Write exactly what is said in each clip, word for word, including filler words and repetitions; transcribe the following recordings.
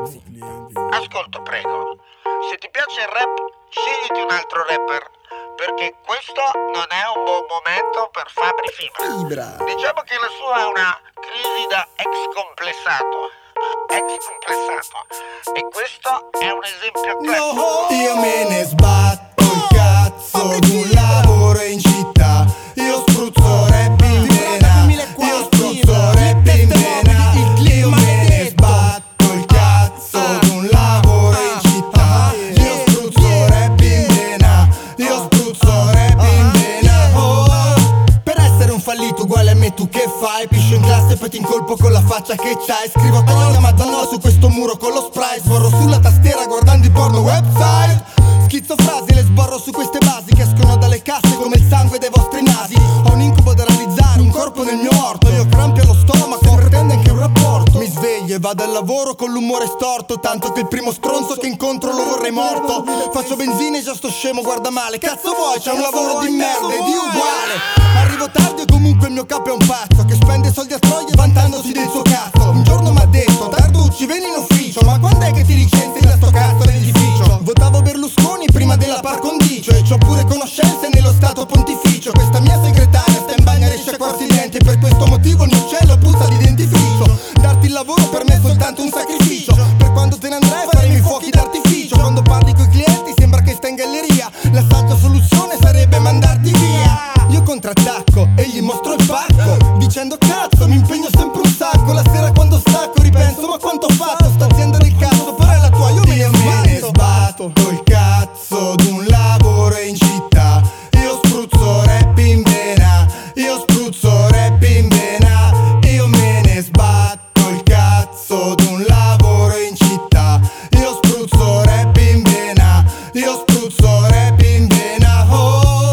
clienti. Ascolta, prego. Se ti piace il rap, scegliti un altro rapper, perché questo non è un buon momento per Fabri Fibra. Fibra. Diciamo che la sua è una crisi da ex complessato. Ex complessato. E questo è un esempio classico. Io me ne sbatto il cazzo d'un lavoro in città. Io spruzzo rap in vena. Io spruzzo rap in vena. Io me ne sbatto il cazzo d'un lavoro in città. Io spruzzo rap in vena. Io spruzzo rap in vena. Oh, per essere un fallito uguale a me tu che fai? Piscio in classe e poi ti incolpo con la faccia che c'hai. Scrivo parola madonna su questo muro con lo spray. Sborro sulla tastiera guardando i porno website. Schizzo frasi, le sborro su queste basi che escono dalle casse come il sangue dei vostri nasi. Ho un incubo da realizzare, un corpo nel mio orto. Io ho crampi allo stomaco, pretende anche un rapporto. Mi sveglio e vado al lavoro con l'umore storto, tanto che il primo stronzo che incontro lo vorrei morto. Faccio benzina e già sto scemo, guarda male. Cazzo vuoi, c'è un lavoro di merda e di uguale. Arrivo tardi e comunque il mio capo è un pazzo che spende soldi a troie vantandosi del suo cazzo. Un giorno m'ha detto, Tarducci vieni in ufficio, ma quando è che ti licenzi da sto cazzo d'edificio? Votavo Berlusconi prima della par condicio e c'ho pure conoscenze nello stato pontificio. Questa mia segretaria sta in bagno e riesce a quarti i denti, e per questo motivo il mio uccello puzza di dentifricio. Darti il lavoro per me è soltanto un sacrificio, per quando te ne andrai faremo i fuochi d'artificio. Quando parli coi clienti sembra che stai in galleria, la saggia soluzione sarebbe mandarti via. Io contrattacco e gli mostro il pacco, dicendo cazzo mi impegno sempre un sacco. La sera quando stacco ripenso ma quanto ho fatto, sta azienda del cazzo però è la tua, io me ne sbatto. sbatto il cazzo d'un lavoro in città. Io spruzzo rap in vena. Io spruzzo rap in vena. Io me ne sbatto il cazzo d'un lavoro in città. Io spruzzo rap in vena. Io spruzzo rap in vena. Oh,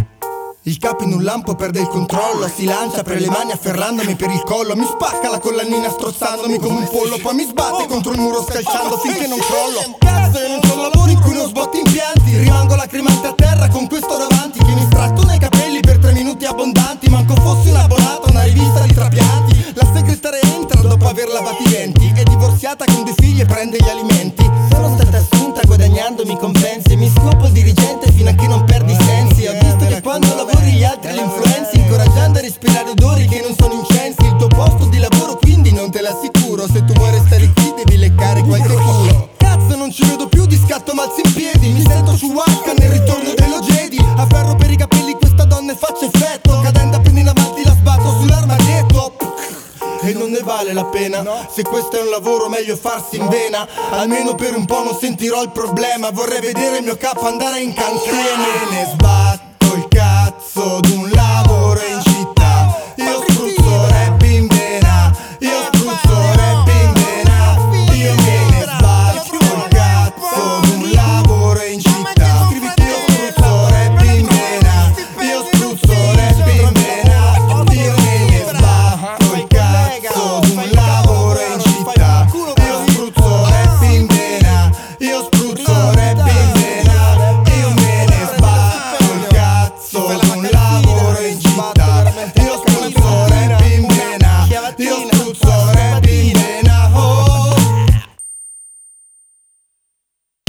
il capo in un lampo perde il controllo, si lancia, apre le mani afferrandomi per il collo. Mi spacca la collanina strozzandomi come un pollo, poi mi sbatte contro il muro scalciando finché non crollo. Cazzo, io non c'ho un lavoro in cui non sbotti impianti. Rimango lacrimante a terra con questo davanti che mi stratto nei capelli per tre minuti abbondanti. Manco fossi un abbonato a una rivista di trapianti. La segretaria entra dopo aver lavato i denti, è divorziata con due figli e prende gli alimenti. Sono stata assunta guadagnandomi compensi, mi scopo il dirigente fino a che non perdi i sensi. Ho visto che quando lavori gli altri li influenzi, incoraggiando a respirare odori che non sono incensi. Il tuo posto di lavoro quindi non te l'assicuro, se tu vuoi restare qui devi leccare qualche culo. Cazzo non ci vedo più di scatto malzi in piedi, mi sento Chewbacca nel ritorno dello Jedi. Afferro per i capelli questa donna e faccio effetto, cadendo appena in avanti la sbatto sull'armadietto. E non ne vale la pena, se questo è un lavoro meglio farsi in vena. Almeno per un po' non sentirò il problema, vorrei vedere il mio capo andare in cancrena. Me ne sbatto il cazzo